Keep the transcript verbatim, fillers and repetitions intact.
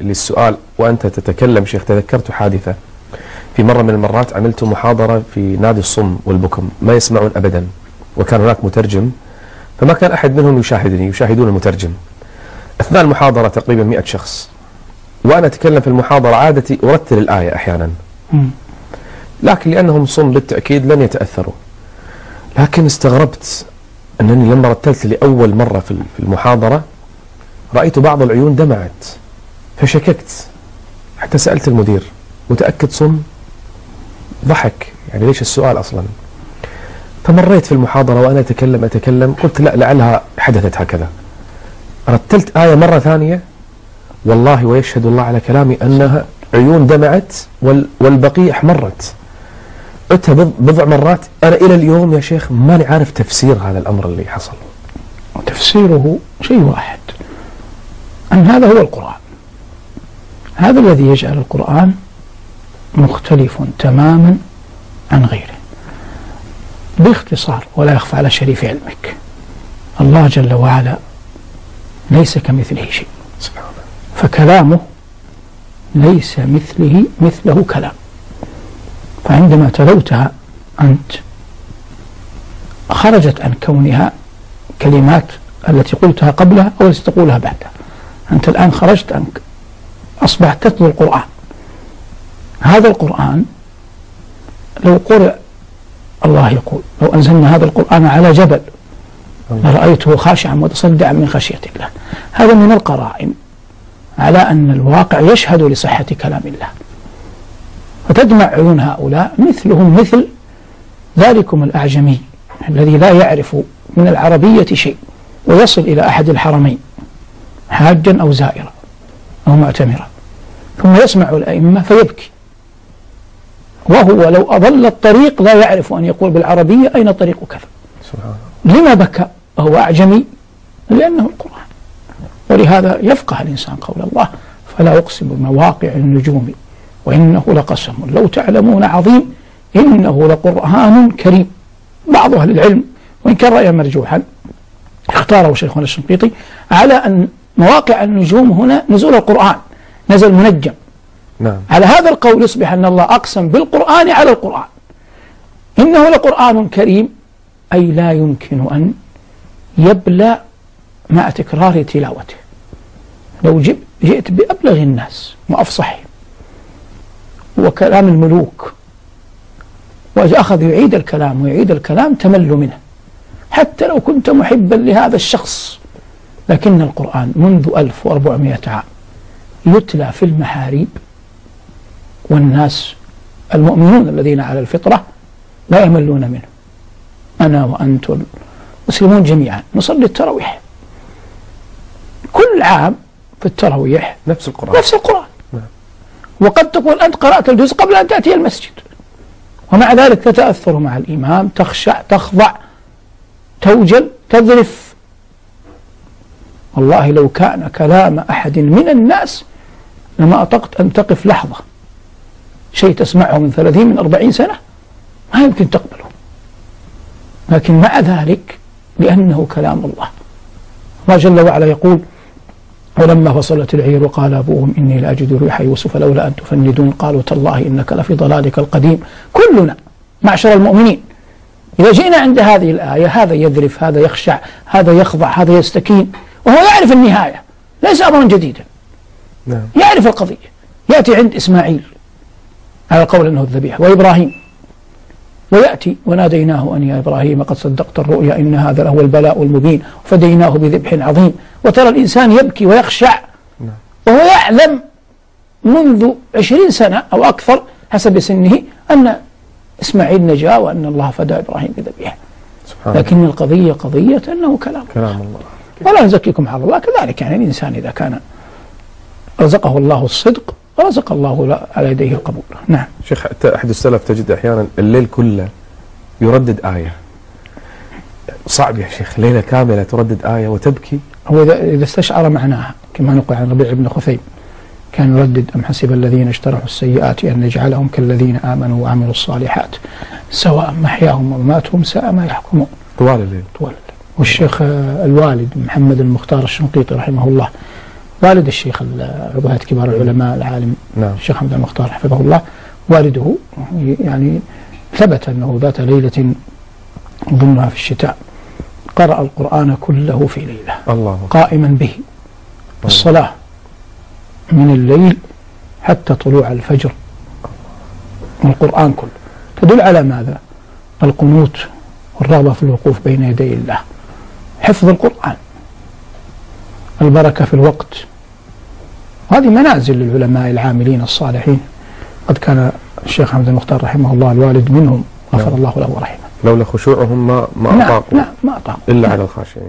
للسؤال وأنت تتكلم شيخ تذكرت حادثة. في مرة من المرات عملت محاضرة في نادي الصم والبكم ما يسمعون أبدا، وكان هناك مترجم، فما كان أحد منهم يشاهدني، يشاهدون المترجم. أثناء المحاضرة تقريبا مئة شخص، وأنا أتكلم في المحاضرة عادتي أرتل الآية أحيانا، لكن لأنهم صم بالتأكيد لن يتأثروا. لكن استغربت أنني لما رتلت لأول مرة في المحاضرة رأيت بعض العيون دمعت، فشككت حتى سألت المدير متأكد صم؟ ضحك، يعني ليش السؤال أصلا؟ فمريت في المحاضرة وأنا أتكلم أتكلم قلت لا لعلها حدثت هكذا. رتلت آية مرة ثانية والله ويشهد الله على كلامي أنها عيون دمعت والبقية احمرت. قلتها بضع مرات. أنا إلى اليوم يا شيخ ماني عارف تفسير هذا الأمر اللي حصل. تفسيره شيء واحد، أن هذا هو القرآن، هذا الذي يجعل القرآن مختلف تماما عن غيره. باختصار ولا يخفى على شريف علمك، الله جل وعلا ليس كمثله شيء، فكلامه ليس مثله مثله كلام. فعندما تلوتها أنت خرجت عن كونها كلمات التي قلتها قبلها أو التي تقولها بعدها. أنت الآن خرجت عنك، أصبحت تتلو القرآن. هذا القرآن لو قرأ، الله يقول لو أنزلنا هذا القرآن على جبل لرأيته خاشعا متصدعا من خشية الله. هذا من القرائن على أن الواقع يشهد لصحة كلام الله. فتدمع عيون هؤلاء مثلهم مثل ذلكم الأعجمي الذي لا يعرف من العربية شيء ويصل إلى أحد الحرمين حاجا أو زائرا أو معتمرا، ثم يسمع الأئمة فيبكي، وهو لو أضل الطريق لا يعرف أن يقول بالعربية أين طريق كذا. لما بكى وهو أعجمي؟ لأنه القرآن. ولهذا يفقه الإنسان قول الله فلا أقسم بمواقع النجوم وإنه لقسم لو تعلمون عظيم إنه لقرآن كريم. بعض أهل العلم وإن كان رأيا مرجوحا اختاره شيخنا الشنقيطي على أن مواقع النجوم هنا نزول القرآن، نزل منجم. نعم. على هذا القول يصبح أن الله أقسم بالقرآن على القرآن إنه لقرآن كريم، أي لا يمكن أن يبلى مع تكرار تلاوته. لو جئت بأبلغ الناس وأفصحهم وكلام الملوك وأخذ يعيد الكلام ويعيد الكلام تمل منه حتى لو كنت محبا لهذا الشخص. لكن القرآن منذ ألف وأربعمائة عام يتلى في المحاريب، والناس المؤمنون الذين على الفطرة لا يملون منه. أنا وأنت المسلمون جميعا نصلي التراويح كل عام في التراويح نفس القرآن نفس القرآن وقد تكون أنت قرأت الجزء قبل أن تأتي المسجد، ومع ذلك تتأثر مع الإمام، تخشع، تخضع، توجل، تذرف. والله لو كان كلام أحد من الناس لما أطقت أن تقف لحظة. شيء تسمعه من ثلاثين من أربعين سنة ما يمكن تقبله، لكن مع ذلك لأنه كلام الله. الله جل وعلا يقول ولما فصلت العير وقال أبوهم إني لأجد ريح يوسف لولا أن تفندون قالوا تالله إنك لفي ضلالك القديم. كلنا معشر المؤمنين إذا جئنا عند هذه الآية هذا يذرف، هذا يخشع، هذا يخضع، هذا يستكين، وهو يعرف النهاية، ليس أمرا جديدا. نعم. يعرف القضية. يأتي عند إسماعيل على قول أنه الذبيح وإبراهيم، ويأتي وناديناه أن يا إبراهيم قد صدقت الرؤيا إن هذا لهو البلاء المبين وفديناه بذبح عظيم. وترى الإنسان يبكي ويخشع وهو يعلم منذ عشرين سنة أو أكثر حسب سنه أن إسماعيل نجا وأن الله فدى إبراهيم بذبيح، لكن القضية قضية أنه كلام, كلام الله. ولا نزكيكم على الله. كذلك يعني الإنسان إذا كان رزقه الله الصدق رزق الله على يديه القبول. نعم شيخ، حتى أحد السلف تجد أحيانا الليل كله يردد آية. صعب يا شيخ ليلة كاملة تردد آية وتبكي. هو إذا استشعر معناها كما نقول عن ربيع بن خثيم كان يردد أم حسب الذين اجترحوا السيئات أن نجعلهم كالذين آمنوا وعملوا الصالحات سواء محياهم ومماتهم ساء ما يحكمون. طوال الليل طوال الليل. والشيخ الوالد محمد المختار الشنقيطي رحمه الله والد الشيخ عضو هيئة كبار العلماء العالم نعم. الشيخ حمد المختار حفظه الله، والده يعني ثبت أنه ذات ليلة ضمنها في الشتاء قرأ القرآن كله في ليلة الله قائما به الصلاة من الليل حتى طلوع الفجر، القرآن كله. تدل على ماذا؟ القنوت والرغبة في الوقوف بين يدي الله، حفظ القرآن، البركة في الوقت. هذه منازل للعلماء العاملين الصالحين. قد كان الشيخ حمد المختار رحمه الله الوالد منهم، غفر الله له ورحمه. لولا خشوعهم ما ما نعم أطاقوا نعم ما أطاقوا إلا على الخاشعين.